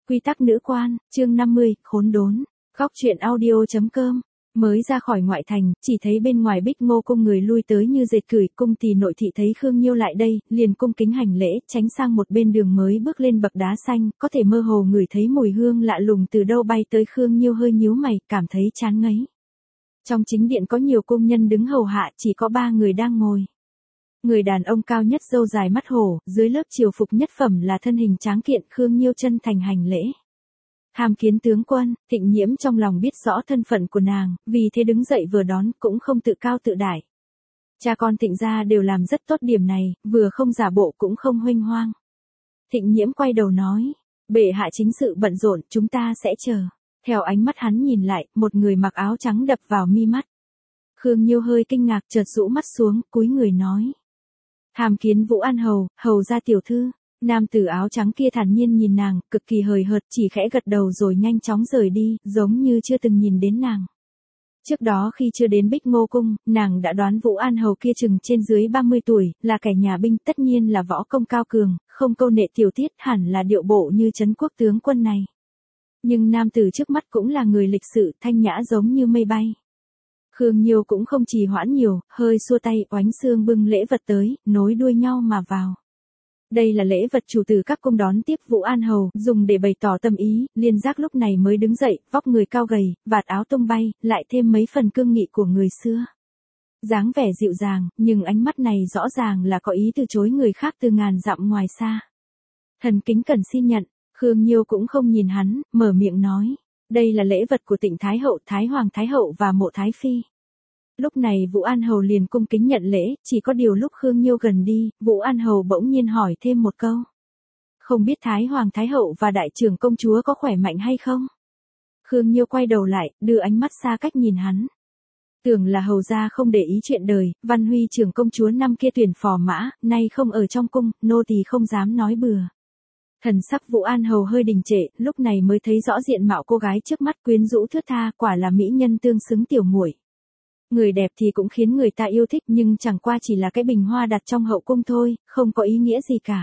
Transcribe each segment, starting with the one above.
Quy tắc nữ quan, chương 50, khốn đốn. Góc truyện audio.com. Mới ra khỏi ngoại thành, chỉ thấy bên ngoài Bích Ngô cung người lui tới như dệt cửi, cung tỳ nội thị thấy Khương Nhiêu lại đây, liền cung kính hành lễ, tránh sang một bên đường mới bước lên bậc đá xanh, có thể mơ hồ ngửi thấy mùi hương lạ lùng từ đâu bay tới. Khương Nhiêu hơi nhíu mày, cảm thấy chán ngấy. Trong chính điện có nhiều cung nhân đứng hầu hạ, chỉ có 3 người đang ngồi. Người đàn ông cao nhất râu dài mắt hổ, dưới lớp triều phục nhất phẩm là thân hình tráng kiện. Khương Nhiêu chân thành hành lễ. Tham kiến tướng quân. Thịnh Nhiễm trong lòng biết rõ thân phận của nàng, vì thế đứng dậy vừa đón, cũng không tự cao tự đại. Cha con Thịnh gia đều làm rất tốt điểm này, vừa không giả bộ cũng không huênh hoang. Thịnh Nhiễm quay đầu nói, bệ hạ chính sự bận rộn, chúng ta sẽ chờ. Theo ánh mắt hắn nhìn lại, một người mặc áo trắng đập vào mi mắt. Khương Nhiêu hơi kinh ngạc, chợt rũ mắt xuống, cúi người nói. Tham kiến Vũ An Hầu, hầu gia tiểu thư. Nam tử áo trắng kia thản nhiên nhìn nàng, cực kỳ hời hợt, chỉ khẽ gật đầu rồi nhanh chóng rời đi, giống như chưa từng nhìn đến nàng. Trước đó khi chưa đến Bích Ngô cung, nàng đã đoán Vũ An Hầu kia chừng trên dưới 30 tuổi, là kẻ nhà binh, tất nhiên là võ công cao cường, không câu nệ tiểu tiết, hẳn là điệu bộ như trấn quốc tướng quân này. Nhưng nam tử trước mắt cũng là người lịch sự, thanh nhã giống như mây bay. Khương Nhiêu cũng không trì hoãn nhiều, hơi xua tay, oánh xương bưng lễ vật tới, nối đuôi nhau mà vào. Đây là lễ vật chủ tử các cung đón tiếp Vũ An Hầu, dùng để bày tỏ tâm ý. Liên Giác lúc này mới đứng dậy, vóc người cao gầy, vạt áo tung bay, lại thêm mấy phần cương nghị của người xưa. Dáng vẻ dịu dàng, nhưng ánh mắt này rõ ràng là có ý từ chối người khác từ ngàn dặm ngoài xa. Thần kính cẩn xin nhận. Khương Nhiêu cũng không nhìn hắn, mở miệng nói. Đây là lễ vật của Tịnh Thái Hậu, Thái Hoàng Thái Hậu và Mộ Thái Phi. Lúc này Vũ An Hầu liền cung kính nhận lễ, chỉ có điều lúc Khương Nhiêu gần đi, Vũ An Hầu bỗng nhiên hỏi thêm một câu. Không biết Thái Hoàng Thái Hậu và Đại trưởng công chúa có khỏe mạnh hay không? Khương Nhiêu quay đầu lại, đưa ánh mắt xa cách nhìn hắn. Tưởng là hầu gia không để ý chuyện đời, Văn Huy trưởng công chúa năm kia tuyển phò mã, nay không ở trong cung, nô tỳ không dám nói bừa. Thần sắc Vũ An Hầu hơi đình trệ, lúc này mới thấy rõ diện mạo cô gái trước mắt quyến rũ thướt tha, quả là mỹ nhân tương xứng tiểu muội. Người đẹp thì cũng khiến người ta yêu thích, nhưng chẳng qua chỉ là cái bình hoa đặt trong hậu cung thôi, không có ý nghĩa gì cả.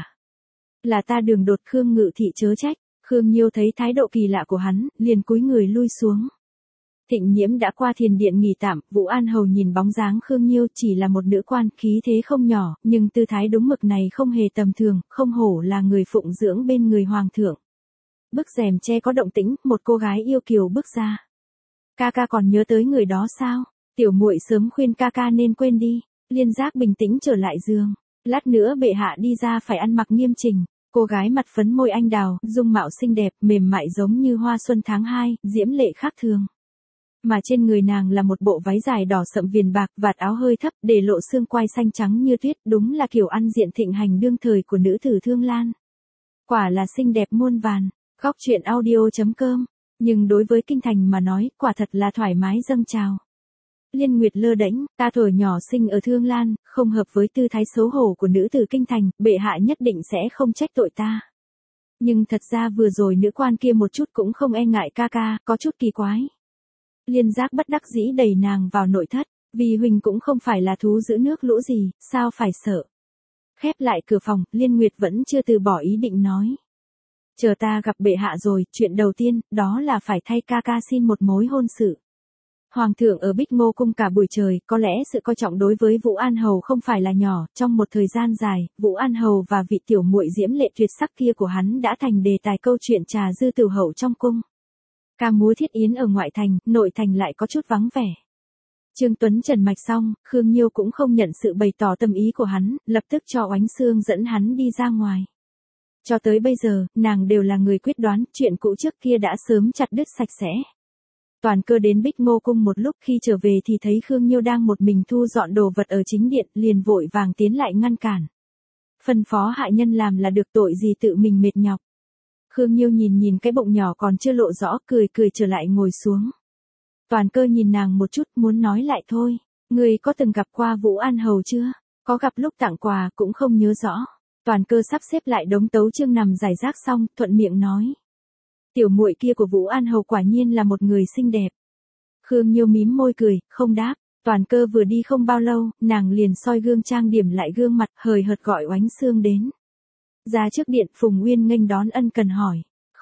Là ta đường đột. Khương Ngự thị chớ trách. Khương Nhiêu thấy thái độ kỳ lạ của hắn, liền cúi người lui xuống. Thịnh Nhiễm đã qua thiền điện nghỉ tạm, Vũ An Hầu nhìn bóng dáng Khương Nhiêu, chỉ là một nữ quan, khí thế không nhỏ, nhưng tư thái đúng mực này không hề tầm thường, không hổ là người phụng dưỡng bên người hoàng thượng. Bức rèm che có động tĩnh, một cô gái yêu kiều bước ra. Ca ca còn nhớ tới người đó sao? Tiểu muội sớm khuyên ca ca nên quên đi. Liên Giác bình tĩnh trở lại giường. Lát nữa bệ hạ đi ra phải ăn mặc nghiêm chỉnh. Cô gái mặt phấn môi anh đào, dung mạo xinh đẹp, mềm mại giống như hoa xuân tháng 2, diễm lệ khác thường. Mà trên người nàng là một bộ váy dài đỏ sậm viền bạc, vạt áo hơi thấp, để lộ xương quai xanh trắng như tuyết, đúng là kiểu ăn diện thịnh hành đương thời của nữ tử Thương Lan. Quả là xinh đẹp muôn vàn. Góc truyện audio.com. Nhưng đối với kinh thành mà nói, quả thật là thoải mái dâng trào. Liên Nguyệt lơ đễnh, ta thuở nhỏ sinh ở Thương Lan, không hợp với tư thái xấu hổ của nữ tử kinh thành, bệ hạ nhất định sẽ không trách tội ta. Nhưng thật ra vừa rồi nữ quan kia một chút cũng không e ngại ca ca, có chút kỳ quái. Liên Giác bất đắc dĩ đẩy nàng vào nội thất, vì huỳnh cũng không phải là thú giữ nước lũ gì, sao phải sợ. Khép lại cửa phòng, Liên Nguyệt vẫn chưa từ bỏ ý định nói. Chờ ta gặp bệ hạ rồi, chuyện đầu tiên, đó là phải thay ca ca xin một mối hôn sự. Hoàng thượng ở Bích Ngô cung cả buổi trời, có lẽ sự coi trọng đối với Vũ An Hầu không phải là nhỏ, trong một thời gian dài, Vũ An Hầu và vị tiểu muội diễm lệ tuyệt sắc kia của hắn đã thành đề tài câu chuyện trà dư tửu hậu trong cung. Ca múa thiết yến ở ngoại thành, nội thành lại có chút vắng vẻ. Trương Tuấn trần mạch xong, Khương Nhiêu cũng không nhận sự bày tỏ tâm ý của hắn, lập tức cho oánh xương dẫn hắn đi ra ngoài. Cho tới bây giờ, nàng đều là người quyết đoán, chuyện cũ trước kia đã sớm chặt đứt sạch sẽ. Toàn Cơ đến Bích Ngô cung một lúc, khi trở về thì thấy Khương Nhiêu đang một mình thu dọn đồ vật ở chính điện, liền vội vàng tiến lại ngăn cản. Phân phó hạ nhân làm là được, tội gì tự mình mệt nhọc. Khương Nhiêu nhìn cái bụng nhỏ còn chưa lộ rõ, cười trở lại ngồi xuống. Toàn Cơ nhìn nàng một chút, muốn nói lại thôi. Người có từng gặp qua Vũ An Hầu chưa? Có gặp lúc tặng quà, cũng không nhớ rõ. Toàn Cơ sắp xếp lại đống tấu chương nằm rải rác xong, thuận miệng nói. Tiểu muội kia của Vũ An Hầu quả nhiên là một người xinh đẹp. Khương Nhiêu mím môi cười, không đáp. Toàn Cơ vừa đi không bao lâu, nàng liền soi gương trang điểm lại gương mặt, hời hợt gọi oánh xương đến. Ra trước điện, Phùng Uyên nghênh đón ân cần hỏi.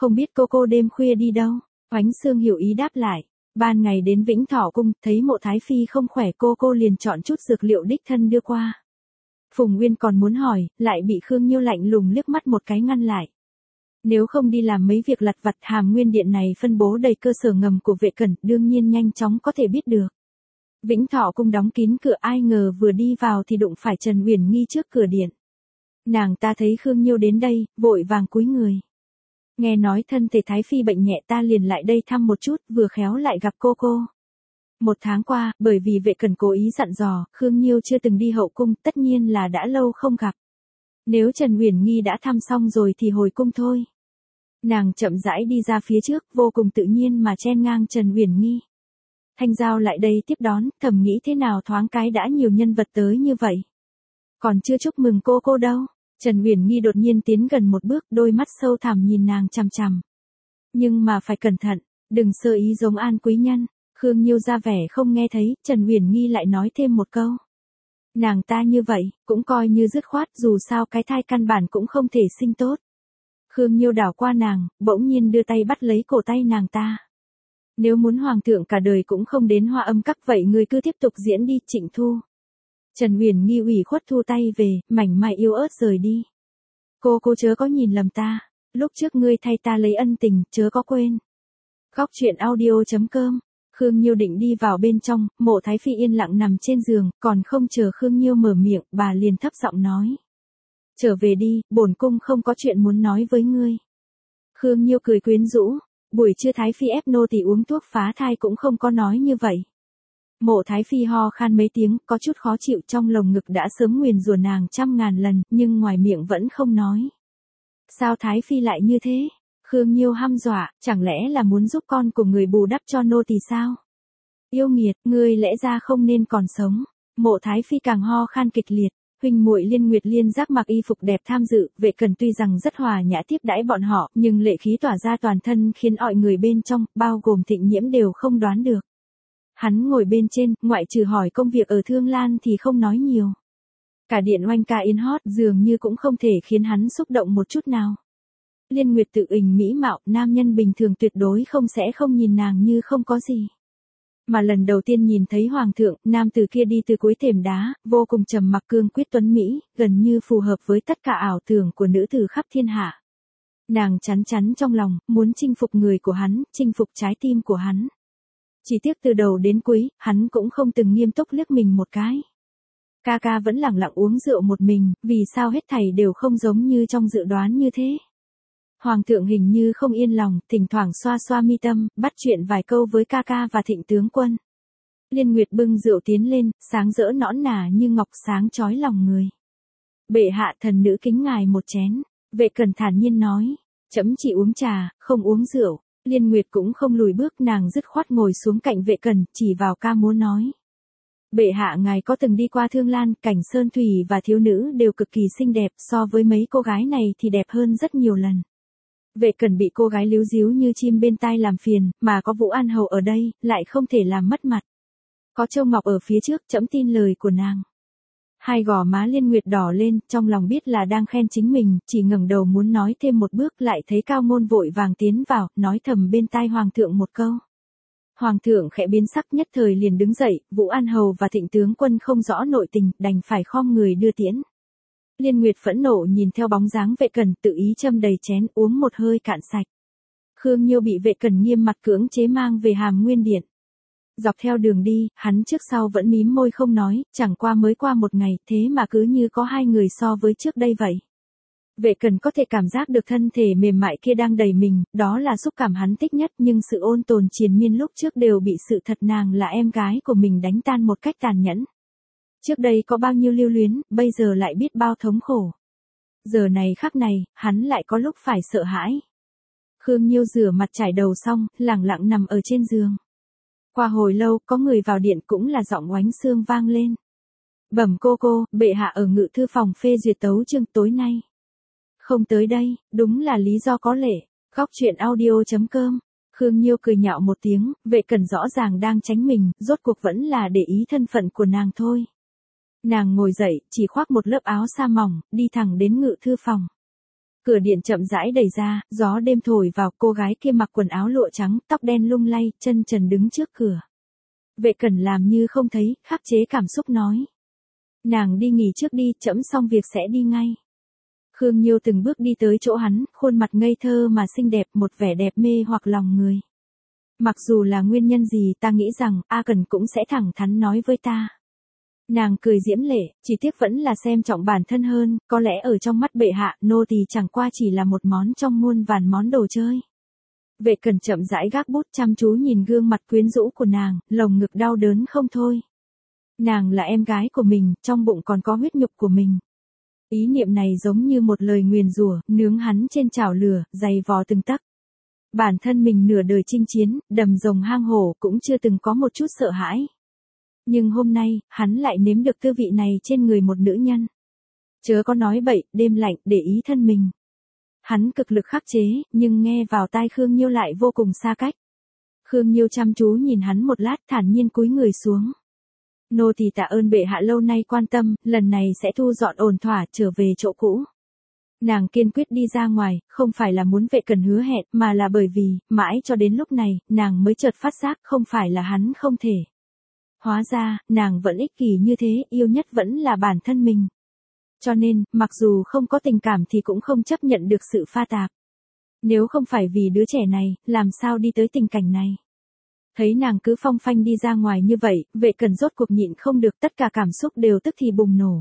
Không biết cô đêm khuya đi đâu? Oánh Sương hiểu ý đáp lại. Ban ngày đến Vĩnh Thọ Cung, thấy Mộ Thái Phi không khỏe cô liền chọn chút dược liệu đích thân đưa qua. Phùng Nguyên còn muốn hỏi, lại bị Khương Nhiêu lạnh lùng liếc mắt một cái ngăn lại. Nếu không đi làm mấy việc lặt vặt, Hàm Nguyên Điện này phân bố đầy cơ sở ngầm của Vệ Cẩn, đương nhiên nhanh chóng có thể biết được. Vĩnh Thọ Cung đóng kín cửa, ai ngờ vừa đi vào thì đụng phải Trần Uyển Nghi trước cửa điện. Nàng ta thấy Khương Nhiêu đến đây, vội vàng cúi người. Nghe nói thân thể Thái Phi bệnh nhẹ, ta liền lại đây thăm một chút, vừa khéo lại gặp cô. 1 tháng qua, bởi vì Vệ Cẩn cố ý dặn dò, Khương Nhiêu chưa từng đi hậu cung, tất nhiên là đã lâu không gặp. Nếu Trần Uyển Nghi đã thăm xong rồi thì hồi cung thôi. Nàng chậm rãi đi ra phía trước, vô cùng tự nhiên mà chen ngang Trần Uyển Nghi. Thanh Giao lại đây tiếp đón, thầm nghĩ thế nào thoáng cái đã nhiều nhân vật tới như vậy. Còn chưa chúc mừng cô đâu. Trần Uyển Nghi đột nhiên tiến gần một bước, đôi mắt sâu thẳm nhìn nàng chằm chằm. Nhưng mà phải cẩn thận, đừng sơ ý giống An quý nhân. Khương Nhiêu ra vẻ không nghe thấy, Trần Uyển Nghi lại nói thêm một câu. Nàng ta như vậy, cũng coi như dứt khoát, dù sao cái thai căn bản cũng không thể sinh tốt. Khương Nhiêu đảo qua nàng, bỗng nhiên đưa tay bắt lấy cổ tay nàng ta. Nếu muốn hoàng thượng cả đời cũng không đến Hoa Âm Các, vậy ngươi cứ tiếp tục diễn đi, Trịnh Thu. Trần Uyển Nghi ủy khuất thu tay về, mảnh mai yếu ớt rời đi. Cô chớ có nhìn lầm ta, lúc trước ngươi thay ta lấy ân tình, chớ có quên. Góc truyện audio.com. Khương Nhiêu định đi vào bên trong, Mộ Thái Phi yên lặng nằm trên giường, còn không chờ Khương Nhiêu mở miệng, bà liền thấp giọng nói. Trở về đi, bổn cung không có chuyện muốn nói với ngươi. Khương Nhiêu cười quyến rũ, buổi trưa Thái Phi ép nô tỳ uống thuốc phá thai cũng không có nói như vậy. Mộ Thái Phi ho khan mấy tiếng, có chút khó chịu, trong lồng ngực đã sớm nguyền rủa nàng 100.000 lần, nhưng ngoài miệng vẫn không nói. Sao Thái Phi lại như thế? Khương Nhiêu hăm dọa, chẳng lẽ là muốn giúp con của người bù đắp cho nô tỳ sao? Yêu nghiệt, ngươi lẽ ra không nên còn sống. Mộ Thái Phi càng ho khan kịch liệt, huynh muội Liên Nguyệt Liên Giác mặc y phục đẹp tham dự, Vệ Cẩn tuy rằng rất hòa nhã tiếp đãi bọn họ, nhưng lệ khí tỏa ra toàn thân khiến mọi người bên trong, bao gồm Thịnh Nhiễm đều không đoán được. Hắn ngồi bên trên, ngoại trừ hỏi công việc ở Thương Lan thì không nói nhiều. Cả điện oanh ca yến hót dường như cũng không thể khiến hắn xúc động một chút nào. Liên Nguyệt tự ình mỹ mạo, nam nhân bình thường tuyệt đối sẽ không nhìn nàng như không có gì. Mà lần đầu tiên nhìn thấy hoàng thượng, nam tử kia đi từ cuối thềm đá, vô cùng trầm mặc cương quyết tuấn mỹ, gần như phù hợp với tất cả ảo tưởng của nữ tử khắp thiên hạ. Nàng chắn trong lòng, muốn chinh phục người của hắn, chinh phục trái tim của hắn. Chỉ tiếc từ đầu đến cuối, hắn cũng không từng nghiêm túc liếc mình một cái. Ca vẫn lẳng lặng uống rượu một mình, vì sao hết thảy đều không giống như trong dự đoán như thế. Hoàng thượng hình như không yên lòng, thỉnh thoảng xoa xoa mi tâm, bắt chuyện vài câu với ca và Thịnh tướng quân. Liên Nguyệt bưng rượu tiến lên, sáng rỡ nõn nà như ngọc, sáng chói lòng người. Bệ hạ, thần nữ kính ngài một chén. Vệ Cẩn thản nhiên nói, chấm chỉ uống trà, không uống rượu. Liên Nguyệt cũng không lùi bước, nàng dứt khoát ngồi xuống cạnh Vệ Cẩn, chỉ vào ca múa nói. Bệ hạ, ngài có từng đi qua Thương Lan, cảnh sơn thủy và thiếu nữ đều cực kỳ xinh đẹp, so với mấy cô gái này thì đẹp hơn rất nhiều lần. Vệ Cẩn bị cô gái líu díu như chim bên tai làm phiền, mà có Vũ An Hầu ở đây, lại không thể làm mất mặt. Có Châu Ngọc ở phía trước, trẫm tin lời của nàng. Hai gò má Liên Nguyệt đỏ lên, trong lòng biết là đang khen chính mình, chỉ ngẩng đầu muốn nói thêm một bước, lại thấy Cao Ngôn vội vàng tiến vào, nói thầm bên tai hoàng thượng một câu. Hoàng thượng khẽ biến sắc, nhất thời liền đứng dậy, Vũ An Hầu và Thịnh tướng quân không rõ nội tình, đành phải khom người đưa tiễn. Liên Nguyệt phẫn nộ nhìn theo bóng dáng Vệ Cẩn, tự ý châm đầy chén, uống một hơi cạn sạch. Khương Nhiêu bị Vệ Cẩn nghiêm mặt cưỡng chế mang về Hàm Nguyên Điện. Dọc theo đường đi, hắn trước sau vẫn mím môi không nói, chẳng qua mới qua một ngày, thế mà cứ như có hai người so với trước đây vậy. Vệ Cẩn có thể cảm giác được thân thể mềm mại kia đang đẩy mình, đó là xúc cảm hắn thích nhất, nhưng sự ôn tồn triền miên lúc trước đều bị sự thật nàng là em gái của mình đánh tan một cách tàn nhẫn. Trước đây có bao nhiêu lưu luyến, bây giờ lại biết bao thống khổ. Giờ này khắc này, hắn lại có lúc phải sợ hãi. Khương Nhiêu rửa mặt trải đầu xong, lẳng lặng nằm ở trên giường. Qua hồi lâu, có người vào điện, cũng là giọng Oánh Sương vang lên. Bẩm cô, bệ hạ ở ngự thư phòng phê duyệt tấu chương tối nay. Không tới đây, đúng là lý do có lệ. Góc truyện audio.com. Khương Nhiêu cười nhạo một tiếng, Vệ Cẩn rõ ràng đang tránh mình, rốt cuộc vẫn là để ý thân phận của nàng thôi. Nàng ngồi dậy, chỉ khoác một lớp áo sa mỏng, đi thẳng đến ngự thư phòng. Cửa điện chậm rãi đẩy ra, gió đêm thổi vào, cô gái kia mặc quần áo lụa trắng, tóc đen lung lay, chân trần đứng trước cửa. Vệ Cẩn làm như không thấy, khắc chế cảm xúc nói. Nàng đi nghỉ trước đi, trẫm xong việc sẽ đi ngay. Khương Nhiêu từng bước đi tới chỗ hắn, khuôn mặt ngây thơ mà xinh đẹp, một vẻ đẹp mê hoặc lòng người. Mặc dù là nguyên nhân gì, ta nghĩ rằng A Cẩn cũng sẽ thẳng thắn nói với ta. Nàng cười diễm lệ, chỉ tiếc vẫn là xem trọng bản thân hơn, có lẽ ở trong mắt bệ hạ, nô tỳ chẳng qua chỉ là một món trong muôn vàn món đồ chơi. Vệ Cẩn chậm rãi gác bút chăm chú nhìn gương mặt quyến rũ của nàng, lồng ngực đau đớn không thôi. Nàng là em gái của mình, trong bụng còn có huyết nhục của mình. Ý niệm này giống như một lời nguyền rủa, nướng hắn trên chảo lửa, dày vò từng tấc. Bản thân mình nửa đời chinh chiến, đầm rồng hang hổ cũng chưa từng có một chút sợ hãi. Nhưng hôm nay, hắn lại nếm được tư vị này trên người một nữ nhân. Chớ có nói bậy, đêm lạnh, để ý thân mình. Hắn cực lực khắc chế, nhưng nghe vào tai Khương Nhiêu lại vô cùng xa cách. Khương Nhiêu chăm chú nhìn hắn một lát, thản nhiên cúi người xuống. Nô tỳ tạ ơn bệ hạ lâu nay quan tâm, lần này sẽ thu dọn ổn thỏa trở về chỗ cũ. Nàng kiên quyết đi ra ngoài, không phải là muốn Vệ Cẩn hứa hẹn, mà là bởi vì, mãi cho đến lúc này, nàng mới chợt phát giác không phải là hắn không thể. Hóa ra, nàng vẫn ích kỷ như thế, yêu nhất vẫn là bản thân mình. Cho nên, mặc dù không có tình cảm thì cũng không chấp nhận được sự pha tạp. Nếu không phải vì đứa trẻ này, làm sao đi tới tình cảnh này. Thấy nàng cứ phong phanh đi ra ngoài như vậy, Vệ Cẩn rốt cuộc nhịn không được, tất cả cảm xúc đều tức thì bùng nổ.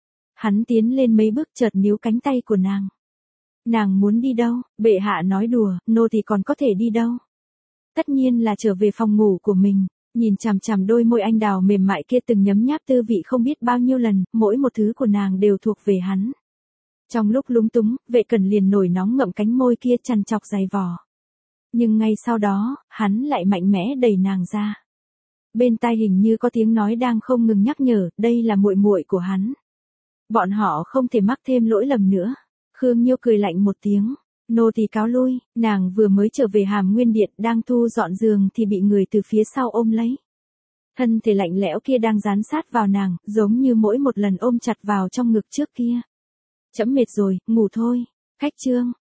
Hắn tiến lên mấy bước chợt níu cánh tay của nàng. Nàng muốn đi đâu? Bệ hạ nói đùa, nô thì còn có thể đi đâu? Tất nhiên là trở về phòng ngủ của mình. Nhìn chằm chằm đôi môi anh đào mềm mại kia từng nhấm nháp tư vị không biết bao nhiêu lần, mỗi một thứ của nàng đều thuộc về hắn. Trong lúc lúng túng, Vệ Cẩn liền nổi nóng ngậm cánh môi kia chằn chọc dày vò. Nhưng ngay sau đó, hắn lại mạnh mẽ đẩy nàng ra. Bên tai hình như có tiếng nói đang không ngừng nhắc nhở, đây là muội muội của hắn. Bọn họ không thể mắc thêm lỗi lầm nữa. Khương Nhiêu cười lạnh một tiếng. Nô tỳ cáo lui, nàng vừa mới trở về Hàm Nguyên Điện đang thu dọn giường thì bị người từ phía sau ôm lấy. Thân thể lạnh lẽo kia đang dán sát vào nàng, giống như mỗi một lần ôm chặt vào trong ngực trước kia. Chấm mệt rồi, ngủ thôi. Khách trương,